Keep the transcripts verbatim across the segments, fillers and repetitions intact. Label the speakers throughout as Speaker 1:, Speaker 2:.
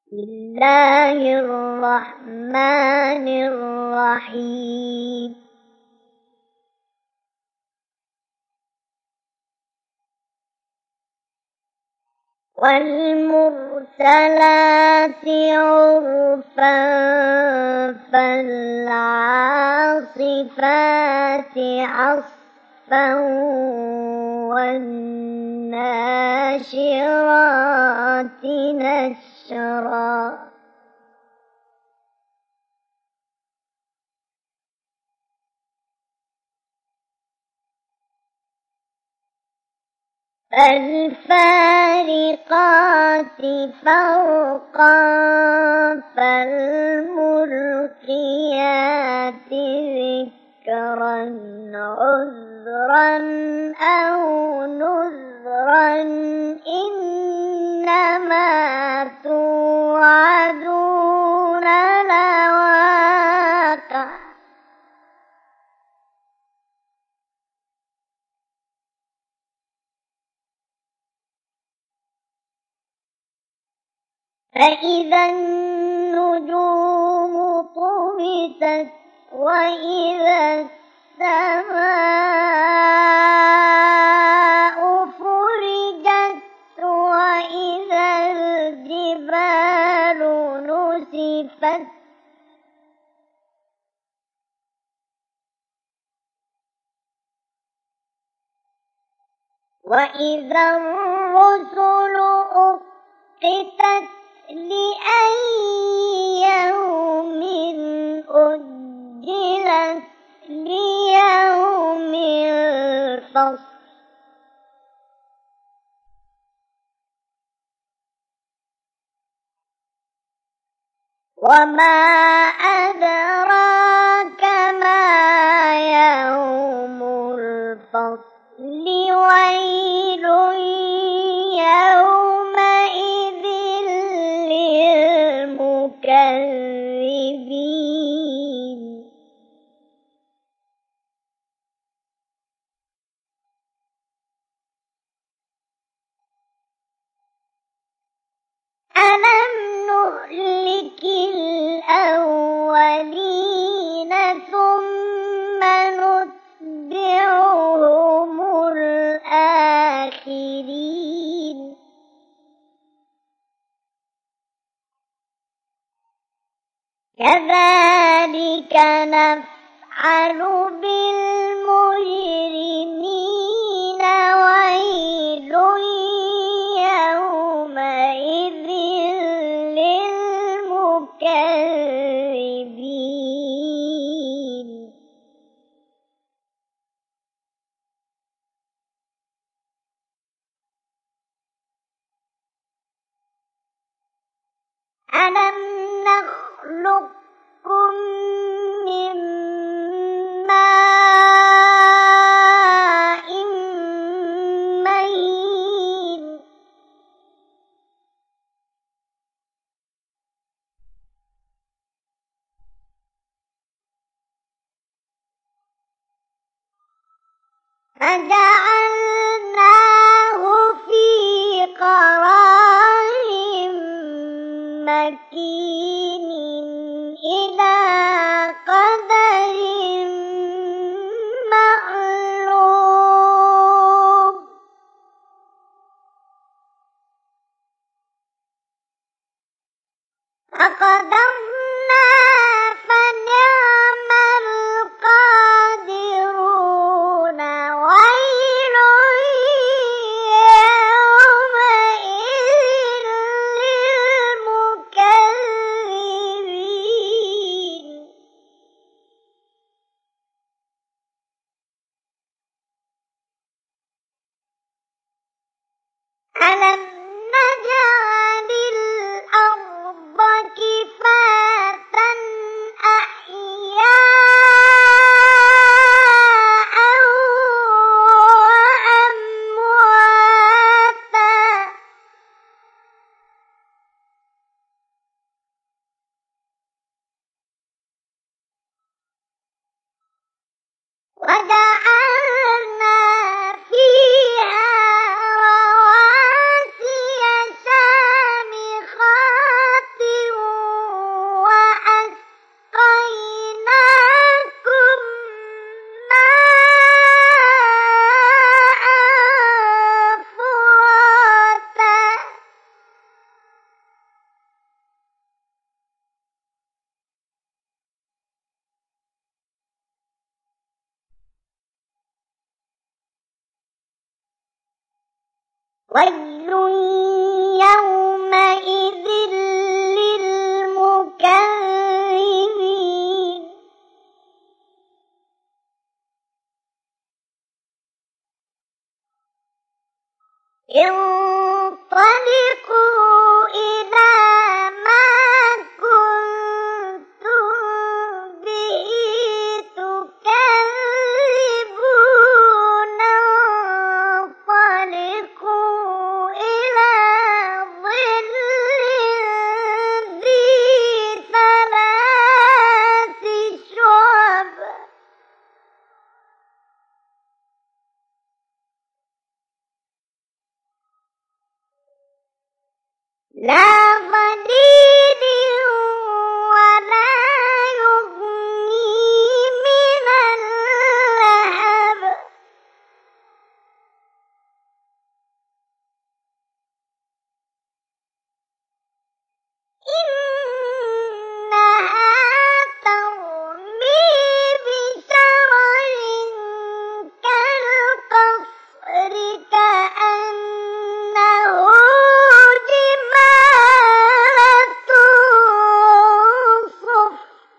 Speaker 1: بسم الله الرحمن الرحيم والمرسلات عرفا فالعاصفات عصفا والناشرات نشرا فالفارقات فرقا فالملقيات ذكرا عذرا أو نذرا إنما توعدون لواقع فإذا النجوم طمست وإذا السماء فرجت وإذا الجبال نسفت وإذا الرسل أقتت لأي يوم أجلت ليوم الفصل وما أدراك ما يوم الفصل ويل يومئذ للمكذبين ألم نهلك الأولين ثم نتبعهم الآخرين كذلك نفعل بالمجرمين ويل يومئذ للمكذبين ألم نخلقكم من ماء مهين فجعلناه في قرار مكين إلى قدر معلوم فقدرنا فنعم القادرون ويل يومئذ للمكذبين ألم نجعل الأرض كفاتا ويل يومئذ للمكذبين انطلقوا إلى ما كنتم به تكذبون انطلقوا إلى ظل ذي ثلاث شعب لا ظليل ولا يغني من اللهب إنها ترمي بشرر كالقصر كأنه جمالة صفر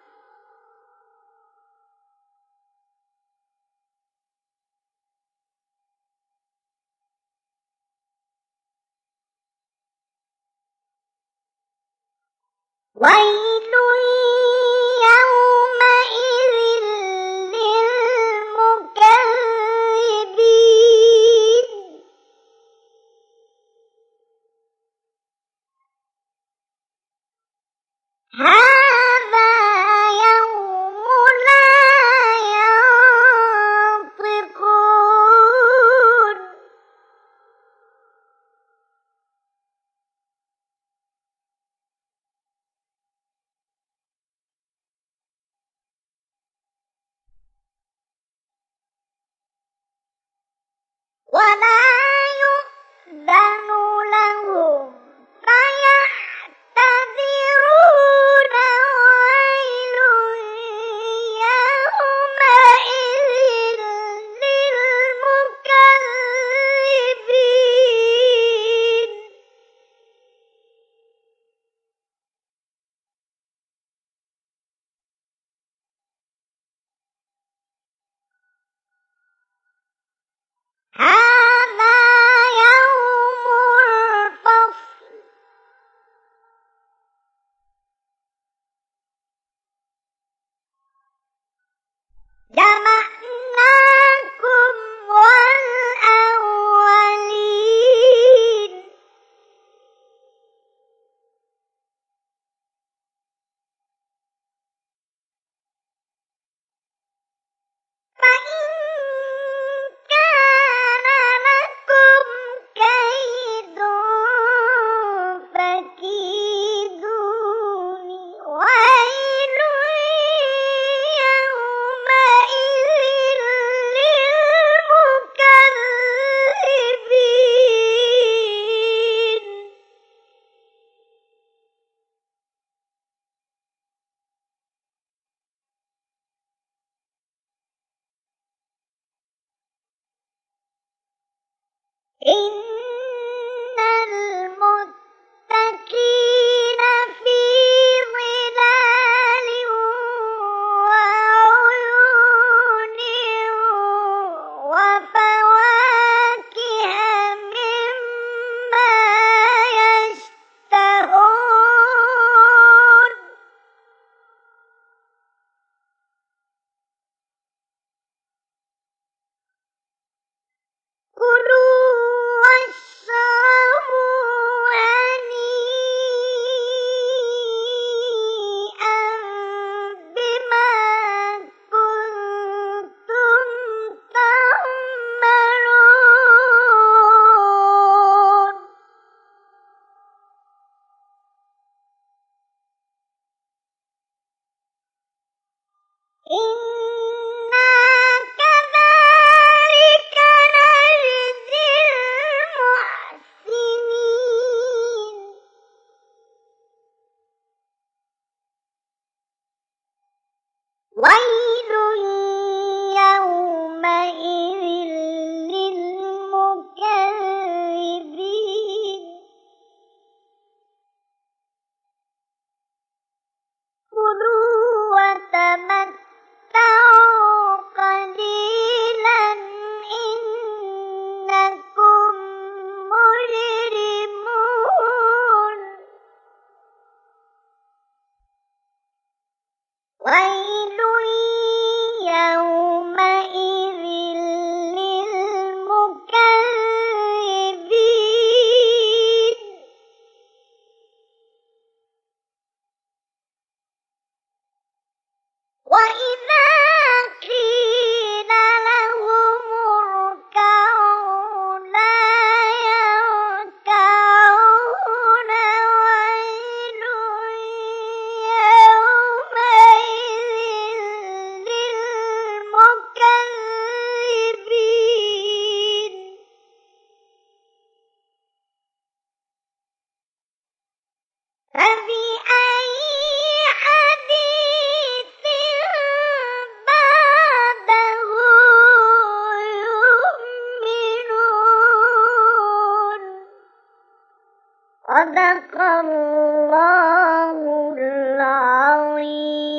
Speaker 1: ويل يومئذ للمكذبين هذا يوم لا ينطقون ولا يؤذن لهم فيعتذرون ويل يومئذ للمكذبين هذا صدق الله العظيم.